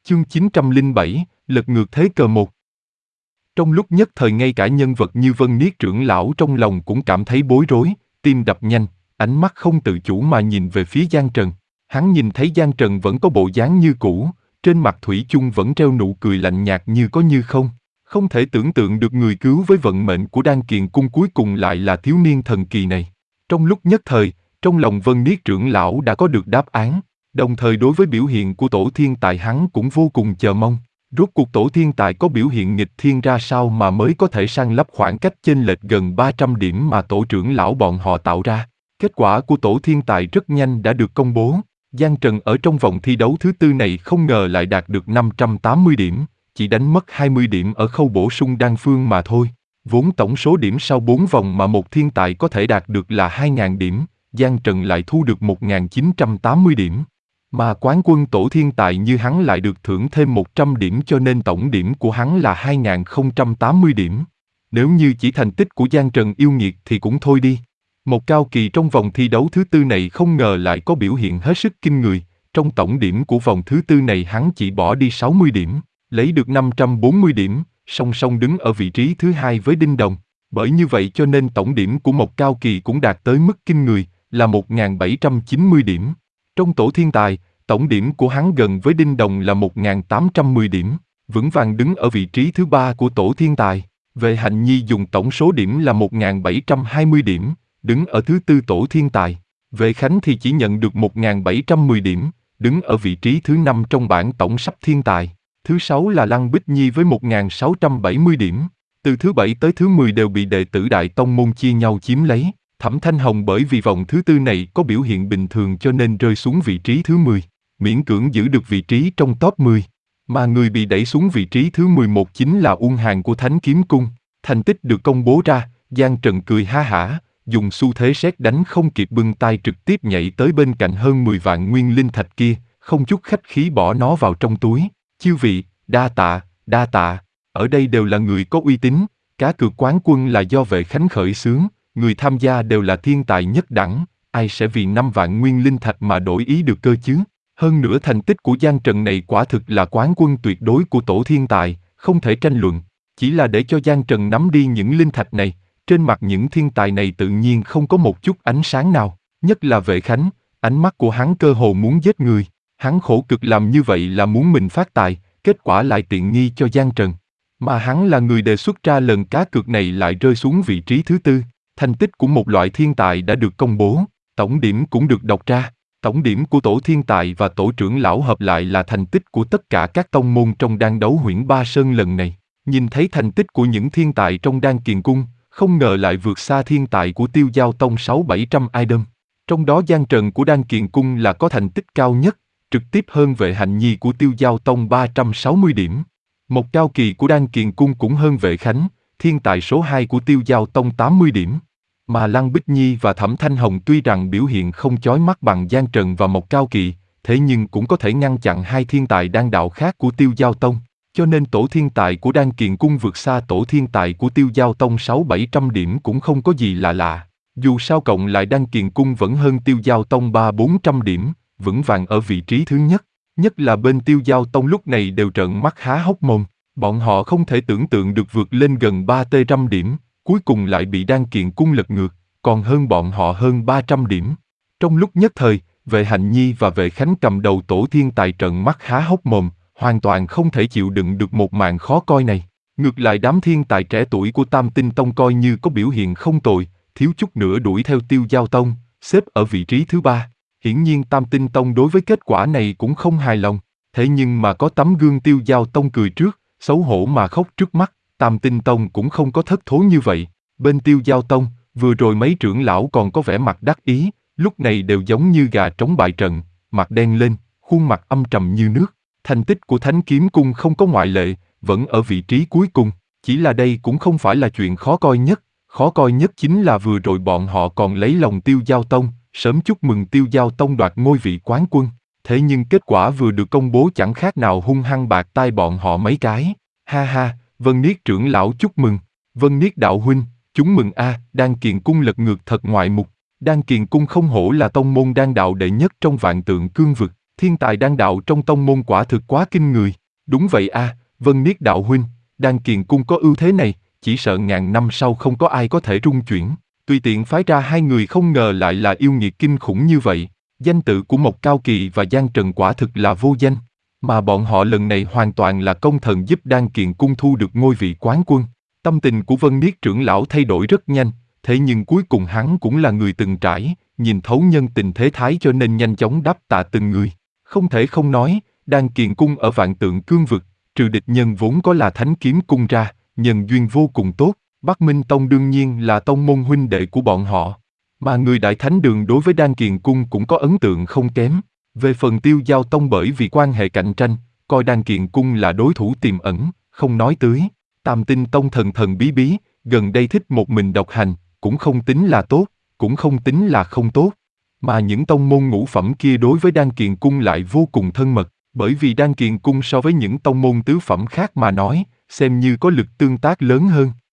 Chương 907, lật ngược thế cờ một. Trong lúc nhất thời ngay cả nhân vật như Vân Niết trưởng lão trong lòng cũng cảm thấy bối rối, tim đập nhanh, ánh mắt không tự chủ mà nhìn về phía Giang Trần. Hắn nhìn thấy Giang Trần vẫn có bộ dáng như cũ, trên mặt thủy chung vẫn treo nụ cười lạnh nhạt như có như không. Không thể tưởng tượng được người cứu với vận mệnh của Đan Kiền Cung cuối cùng lại là thiếu niên thần kỳ này. Trong lúc nhất thời, trong lòng Vân Niết trưởng lão đã có được đáp án, đồng thời đối với biểu hiện của Tổ Thiên Tài hắn cũng vô cùng chờ mong. Rốt cuộc Tổ Thiên Tài có biểu hiện nghịch thiên ra sao mà mới có thể san lấp khoảng cách chênh lệch gần 300 điểm mà tổ trưởng lão bọn họ tạo ra. Kết quả của Tổ Thiên Tài rất nhanh đã được công bố. Giang Trần ở trong vòng thi đấu thứ tư này không ngờ lại đạt được 580 điểm, chỉ đánh mất 20 điểm ở khâu bổ sung đan phương mà thôi. Vốn tổng số điểm sau 4 vòng mà một thiên tài có thể đạt được là 2.000 điểm, Giang Trần lại thu được 1.980 điểm. Mà quán quân Tổ Thiên Tài như hắn lại được thưởng thêm 100 điểm cho nên tổng điểm của hắn là 2.080 điểm. Nếu như chỉ thành tích của Giang Trần yêu nghiệt thì cũng thôi đi. Một cao kỳ trong vòng thi đấu thứ tư này không ngờ lại có biểu hiện hết sức kinh người, trong tổng điểm của vòng thứ tư này hắn chỉ bỏ đi 60 điểm, lấy được 540 điểm, song song đứng ở vị trí thứ hai với Đinh Đồng. Bởi như vậy cho nên tổng điểm của một cao kỳ cũng đạt tới mức kinh người, là 1.790 điểm. Trong Tổ Thiên Tài, tổng điểm của hắn gần với Đinh Đồng là 1.810 điểm, vững vàng đứng ở vị trí thứ ba của Tổ Thiên Tài. Về Hạnh Nhi dùng tổng số điểm là 1.720 điểm, đứng ở thứ tư Tổ Thiên Tài. Vệ Khánh thì chỉ nhận được 1.710 điểm, đứng ở vị trí thứ năm trong bảng tổng sắp thiên tài. Thứ sáu là Lăng Bích Nhi với 1.670 điểm. Từ thứ 7 tới thứ 10 đều bị đệ tử Đại Tông Môn chia nhau chiếm lấy. Thẩm Thanh Hồng bởi vì vòng thứ tư này có biểu hiện bình thường cho nên rơi xuống vị trí thứ 10, miễn cưỡng giữ được vị trí trong top 10. Mà người bị đẩy xuống vị trí thứ 11 chính là Uông Hàn của Thánh Kiếm Cung. Thành tích được công bố ra, Giang Trần cười ha hả, dùng xu thế sét đánh không kịp bưng tay trực tiếp nhảy tới bên cạnh hơn 10 vạn nguyên linh thạch kia, không chút khách khí bỏ nó vào trong túi. Chư vị, đa tạ, đa tạ. Ở đây đều là người có uy tín, cá cược quán quân là do Vệ Khánh khởi xướng, người tham gia đều là thiên tài nhất đẳng, ai sẽ vì 5 vạn nguyên linh thạch mà đổi ý được cơ chứ? Hơn nữa thành tích của Giang Trần này quả thực là quán quân tuyệt đối của Tổ Thiên Tài, không thể tranh luận. Chỉ là để cho Giang Trần nắm đi những linh thạch này, trên mặt những thiên tài này tự nhiên không có một chút ánh sáng nào, nhất là Vệ Khánh, ánh mắt của hắn cơ hồ muốn giết người. Hắn khổ cực làm như vậy là muốn mình phát tài, kết quả lại tiện nghi cho Giang Trần. Mà hắn là người đề xuất ra lần cá cược này lại rơi xuống vị trí thứ tư. Thành tích của một loại thiên tài đã được công bố, tổng điểm cũng được đọc ra. Tổng điểm của Tổ Thiên Tài và Tổ trưởng lão hợp lại là thành tích của tất cả các tông môn trong đan đấu huyễn Ba Sơn lần này. Nhìn thấy thành tích của những thiên tài trong Đan Kiền Cung, không ngờ lại vượt xa thiên tài của Tiêu Giao Tông 600-700 idol. Trong đó Giang Trần của Đan Kiền Cung là có thành tích cao nhất, trực tiếp hơn Vệ Hạnh Nhi của Tiêu Giao Tông 360 điểm. Một cao kỳ của Đan Kiền Cung cũng hơn Vệ Khánh, thiên tài số 2 của Tiêu Giao Tông 80 điểm. Mà Lăng Bích Nhi và Thẩm Thanh Hồng tuy rằng biểu hiện không chói mắt bằng Giang Trần và Mộc Cao Kỳ, thế nhưng cũng có thể ngăn chặn hai thiên tài đan đạo khác của Tiêu Giao Tông, cho nên Tổ Thiên Tài của Đan Kiền Cung vượt xa Tổ Thiên Tài của Tiêu Giao Tông 600-700 điểm cũng không có gì lạ lạ. Dù sao cộng lại Đan Kiền Cung vẫn hơn Tiêu Giao Tông 300-400 điểm, vững vàng ở vị trí thứ nhất. Nhất là bên Tiêu Giao Tông lúc này đều trợn mắt há hốc mồm, bọn họ không thể tưởng tượng được vượt lên gần 300 điểm. Cuối cùng lại bị Đan Kiền Cung lật ngược, còn hơn bọn họ hơn 300 điểm. Trong lúc nhất thời, Vệ Hạnh Nhi và Vệ Khánh cầm đầu Tổ Thiên Tài trợn mắt há hốc mồm, hoàn toàn không thể chịu đựng được một màn khó coi này. Ngược lại đám thiên tài trẻ tuổi của Tam Tinh Tông coi như có biểu hiện không tồi, thiếu chút nữa đuổi theo Tiêu Giao Tông, xếp ở vị trí thứ ba. Hiển nhiên Tam Tinh Tông đối với kết quả này cũng không hài lòng, thế nhưng mà có tấm gương Tiêu Giao Tông cười trước, xấu hổ mà khóc trước mắt. Tam Tinh Tông cũng không có thất thố như vậy. Bên Tiêu Giao Tông, vừa rồi mấy trưởng lão còn có vẻ mặt đắc ý, lúc này đều giống như gà trống bại trận, mặt đen lên, khuôn mặt âm trầm như nước. Thành tích của Thánh Kiếm Cung không có ngoại lệ, vẫn ở vị trí cuối cùng. Chỉ là đây cũng không phải là chuyện khó coi nhất chính là vừa rồi bọn họ còn lấy lòng Tiêu Giao Tông, sớm chúc mừng Tiêu Giao Tông đoạt ngôi vị quán quân. Thế nhưng kết quả vừa được công bố chẳng khác nào hung hăng bạc tai bọn họ mấy cái. Ha ha, Vân Niết trưởng lão chúc mừng, Vân Niết đạo huynh, chúng mừng a. Đan Kiền Cung lật ngược thật ngoại mục. Đan Kiền Cung không hổ là tông môn đan đạo đệ nhất trong vạn tượng cương vực, Thiên tài đan đạo trong tông môn quả thực quá kinh người. Đúng vậy a, Vân Niết đạo huynh, Đan Kiền cung có ưu thế này, chỉ sợ ngàn năm sau không có ai có thể rung chuyển. Tùy tiện phái ra hai người không ngờ lại là yêu nghiệt kinh khủng như vậy. Danh tự của Mộc Cao Kỳ và Giang Trần quả thực là vô danh. Mà bọn họ lần này hoàn toàn là công thần giúp Đan Kiền cung thu được ngôi vị quán quân. Tâm tình của Vân Niết trưởng lão thay đổi rất nhanh, thế nhưng cuối cùng hắn cũng là người từng trải, nhìn thấu nhân tình thế thái cho nên nhanh chóng đáp tạ từng người. Không thể không nói, Đan Kiền cung ở Vạn Tượng Cương vực, trừ địch nhân vốn có là Thánh Kiếm cung ra, nhân duyên vô cùng tốt. Bắc Minh Tông đương nhiên là tông môn huynh đệ của bọn họ. Mà người Đại Thánh Đường đối với Đan Kiền cung cũng có ấn tượng không kém. Về phần Tiêu Giao Tông bởi vì quan hệ cạnh tranh, coi Đan Kiền cung là đối thủ tiềm ẩn, không nói tới. Tam Tinh Tông thần thần bí bí, gần đây thích một mình độc hành, cũng không tính là tốt, cũng không tính là không tốt. Mà những tông môn ngũ phẩm kia đối với Đan Kiền cung lại vô cùng thân mật, bởi vì Đan Kiền cung so với những tông môn tứ phẩm khác mà nói, xem như có lực tương tác lớn hơn.